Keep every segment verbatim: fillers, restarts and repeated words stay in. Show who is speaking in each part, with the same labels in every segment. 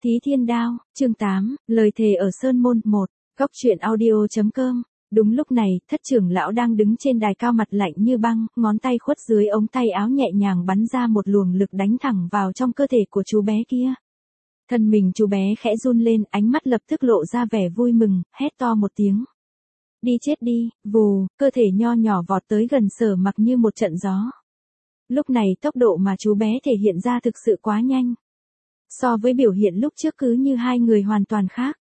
Speaker 1: Thí Thiên Đao, chương tám, lời thề ở Sơn Môn, một, góc truyện audio.com. Đúng lúc này, thất trưởng lão đang đứng trên đài cao mặt lạnh như băng, ngón tay khuất dưới ống tay áo nhẹ nhàng bắn ra một luồng lực đánh thẳng vào trong cơ thể của chú bé kia. Thân mình chú bé khẽ run lên, ánh mắt lập tức lộ ra vẻ vui mừng, hét to một tiếng. Đi chết đi, vù, cơ thể nho nhỏ vọt tới gần Sở Mặc như một trận gió. Lúc này tốc độ mà chú bé thể hiện ra thực sự quá nhanh. So với biểu hiện lúc trước cứ như hai người hoàn toàn khác.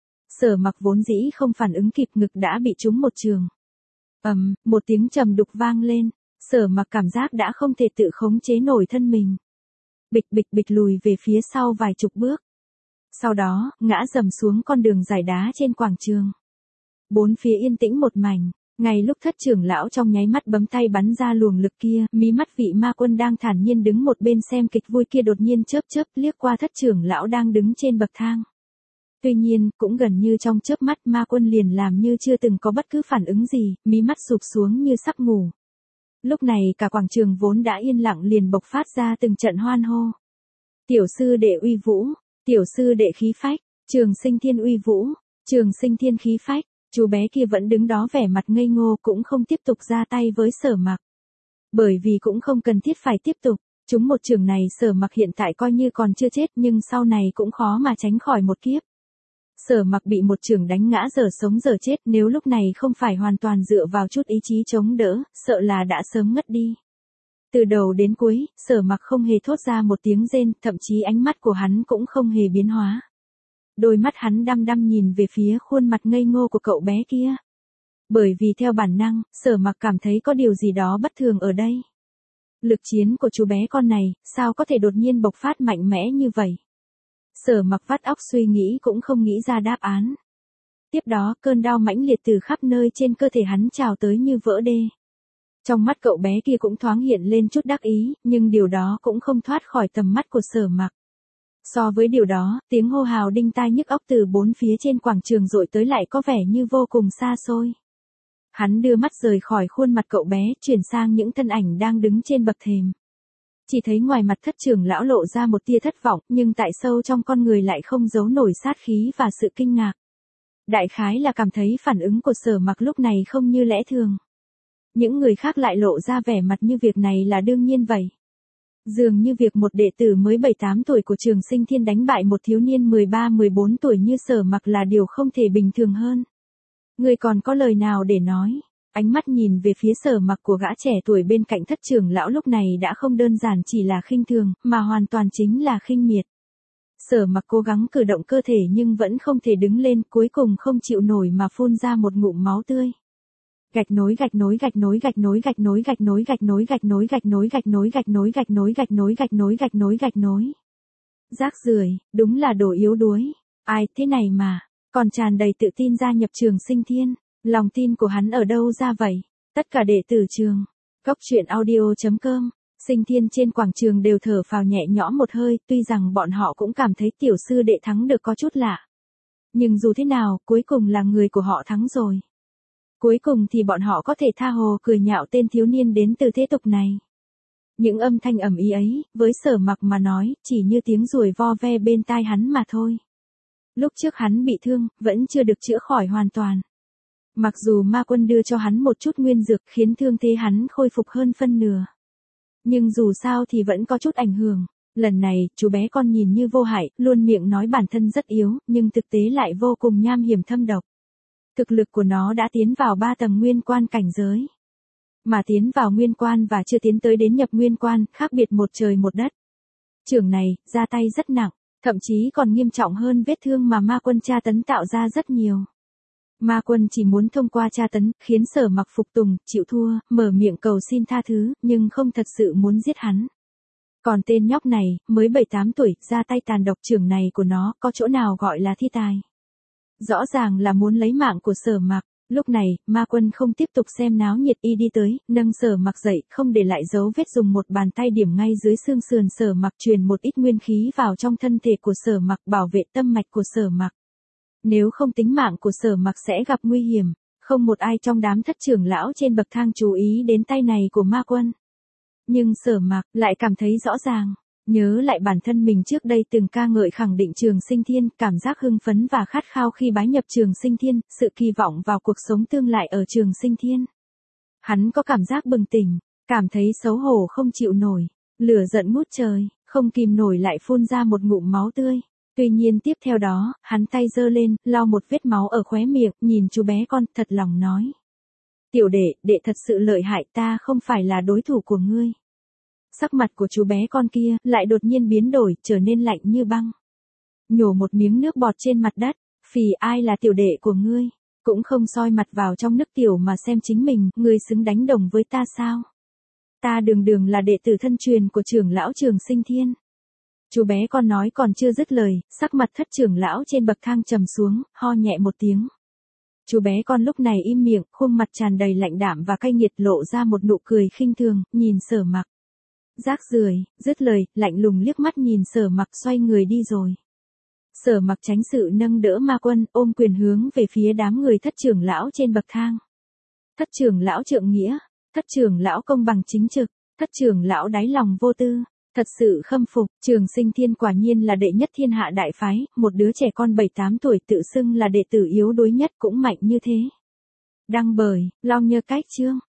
Speaker 1: Sở Mặc vốn dĩ không phản ứng kịp, ngực đã bị trúng một trường. Ầm, một tiếng trầm đục vang lên, Sở Mặc cảm giác đã không thể tự khống chế nổi thân mình. Bịch bịch bịch lùi về phía sau vài chục bước. Sau đó, ngã dầm xuống con đường dài đá trên quảng trường. Bốn phía yên tĩnh một mảnh. Ngay lúc thất trưởng lão trong nháy mắt bấm tay bắn ra luồng lực kia, mí mắt vị ma quân đang thản nhiên đứng một bên xem kịch vui kia đột nhiên chớp chớp liếc qua thất trưởng lão đang đứng trên bậc thang. Tuy nhiên, cũng gần như trong chớp mắt ma quân liền làm như chưa từng có bất cứ phản ứng gì, mí mắt sụp xuống như sắp ngủ. Lúc này cả quảng trường vốn đã yên lặng liền bộc phát ra từng trận hoan hô. Tiểu sư đệ uy vũ, tiểu sư đệ khí phách, Trường Sinh Thiên uy vũ, Trường Sinh Thiên khí phách. Chú bé kia vẫn đứng đó vẻ mặt ngây ngô cũng không tiếp tục ra tay với Sở Mặc. Bởi vì cũng không cần thiết phải tiếp tục, chúng một trường này Sở Mặc hiện tại coi như còn chưa chết nhưng sau này cũng khó mà tránh khỏi một kiếp. Sở Mặc bị một trường đánh ngã giờ sống giờ chết, nếu lúc này không phải hoàn toàn dựa vào chút ý chí chống đỡ, sợ là đã sớm ngất đi. Từ đầu đến cuối, Sở Mặc không hề thốt ra một tiếng rên, thậm chí ánh mắt của hắn cũng không hề biến hóa. Đôi mắt hắn đăm đăm nhìn về phía khuôn mặt ngây ngô của cậu bé kia. Bởi vì theo bản năng, Sở Mặc cảm thấy có điều gì đó bất thường ở đây. Lực chiến của chú bé con này, sao có thể đột nhiên bộc phát mạnh mẽ như vậy? Sở Mặc vắt óc suy nghĩ cũng không nghĩ ra đáp án. Tiếp đó, cơn đau mãnh liệt từ khắp nơi trên cơ thể hắn trào tới như vỡ đê. Trong mắt cậu bé kia cũng thoáng hiện lên chút đắc ý, nhưng điều đó cũng không thoát khỏi tầm mắt của Sở Mặc. So với điều đó, tiếng hô hào đinh tai nhức óc từ bốn phía trên quảng trường dội tới lại có vẻ như vô cùng xa xôi. Hắn đưa mắt rời khỏi khuôn mặt cậu bé, chuyển sang những thân ảnh đang đứng trên bậc thềm. Chỉ thấy ngoài mặt thất trưởng lão lộ ra một tia thất vọng, nhưng tại sâu trong con người lại không giấu nổi sát khí và sự kinh ngạc. Đại khái là cảm thấy phản ứng của Sở Mặc lúc này không như lẽ thường. Những người khác lại lộ ra vẻ mặt như việc này là đương nhiên vậy. Dường như việc một đệ tử mới bảy tám tuổi của Trường Sinh Thiên đánh bại một thiếu niên mười ba mười bốn tuổi như Sở Mặc là điều không thể bình thường hơn. Người còn có lời nào để nói? Ánh mắt nhìn về phía Sở Mặc của gã trẻ tuổi bên cạnh thất trưởng lão lúc này đã không đơn giản chỉ là khinh thường, mà hoàn toàn chính là khinh miệt. Sở Mặc cố gắng cử động cơ thể nhưng vẫn không thể đứng lên, cuối cùng không chịu nổi mà phun ra một ngụm máu tươi. Gạch nối gạch nối gạch nối gạch nối gạch nối gạch nối gạch nối gạch nối gạch nối gạch nối gạch nối gạch nối gạch nối gạch nối gạch nối gạch nối. Rác rưởi, đúng là đồ yếu đuối. Ai thế này mà, còn tràn đầy tự tin gia nhập Trường Sinh Thiên, lòng tin của hắn ở đâu ra vậy? Tất cả đệ tử trường, góc truyện audio.com, Sinh Thiên trên quảng trường đều thở phào nhẹ nhõm một hơi, tuy rằng bọn họ cũng cảm thấy tiểu sư đệ thắng được có chút lạ. Nhưng dù thế nào, cuối cùng là người của họ thắng rồi. Cuối cùng thì bọn họ có thể tha hồ cười nhạo tên thiếu niên đến từ thế tục này. Những âm thanh ầm ĩ ấy, với Sở Mặc mà nói, chỉ như tiếng ruồi vo ve bên tai hắn mà thôi. Lúc trước hắn bị thương, vẫn chưa được chữa khỏi hoàn toàn. Mặc dù ma quân đưa cho hắn một chút nguyên dược khiến thương thế hắn khôi phục hơn phân nửa. Nhưng dù sao thì vẫn có chút ảnh hưởng. Lần này, chú bé con nhìn như vô hại, luôn miệng nói bản thân rất yếu, nhưng thực tế lại vô cùng nham hiểm thâm độc. Thực lực của nó đã tiến vào ba tầng nguyên quan cảnh giới. Mà tiến vào nguyên quan và chưa tiến tới đến nhập nguyên quan, khác biệt một trời một đất. Trường này, ra tay rất nặng, thậm chí còn nghiêm trọng hơn vết thương mà ma quân tra tấn tạo ra rất nhiều. Ma quân chỉ muốn thông qua tra tấn, khiến Sở Mặc phục tùng, chịu thua, mở miệng cầu xin tha thứ, nhưng không thật sự muốn giết hắn. Còn tên nhóc này, mới bảy tám tuổi, ra tay tàn độc, trường này của nó, có chỗ nào gọi là thi tài. Rõ ràng là muốn lấy mạng của Sở Mặc. Lúc này, ma quân không tiếp tục xem náo nhiệt, y đi tới, nâng Sở Mặc dậy, không để lại dấu vết, dùng một bàn tay điểm ngay dưới xương sườn Sở Mặc, truyền một ít nguyên khí vào trong thân thể của Sở Mặc, bảo vệ tâm mạch của Sở Mặc. Nếu không tính mạng của Sở Mặc sẽ gặp nguy hiểm, không một ai trong đám thất trưởng lão trên bậc thang chú ý đến tay này của ma quân. Nhưng Sở Mặc lại cảm thấy rõ ràng, Nhớ lại bản thân mình trước đây từng ca ngợi khẳng định Trường Sinh Thiên, cảm giác hưng phấn và khát khao khi bái nhập Trường Sinh Thiên, sự kỳ vọng vào cuộc sống tương lai ở Trường Sinh Thiên. Hắn có cảm giác bừng tỉnh, cảm thấy xấu hổ không chịu nổi, lửa giận ngút trời, không kìm nổi lại phun ra một ngụm máu tươi. Tuy nhiên tiếp theo đó, hắn tay giơ lên, lau một vết máu ở khóe miệng, nhìn chú bé con, thật lòng nói. Tiểu đệ, đệ thật sự lợi hại, ta không phải là đối thủ của ngươi. Sắc mặt của chú bé con kia, lại đột nhiên biến đổi, trở nên lạnh như băng. Nhổ một miếng nước bọt trên mặt đất, phì ai là tiểu đệ của ngươi, cũng không soi mặt vào trong nước tiểu mà xem chính mình, ngươi xứng đánh đồng với ta sao? Ta đường đường là đệ tử thân truyền của trưởng lão Trường Sinh Thiên. Chú bé con nói còn chưa dứt lời, sắc mặt thất trưởng lão trên bậc thang trầm xuống, ho nhẹ một tiếng. Chú bé con lúc này im miệng, khuôn mặt tràn đầy lạnh đạm và cay nghiệt, lộ ra một nụ cười khinh thường, nhìn Sở Mặc. Rác rưởi, dứt lời, lạnh lùng liếc mắt nhìn Sở Mặc xoay người đi rồi. Sở Mặc tránh sự nâng đỡ Ma Quân, ôm quyền hướng về phía đám người thất trưởng lão trên bậc thang. Thất trưởng lão trượng nghĩa, thất trưởng lão công bằng chính trực, thất trưởng lão đáy lòng vô tư. Thật sự khâm phục, Trường Sinh Thiên quả nhiên là đệ nhất thiên hạ đại phái, một đứa trẻ con bảy tám tuổi tự xưng là đệ tử yếu đuối nhất cũng mạnh như thế. Đăng bởi, Long Nhơ Cách Chương.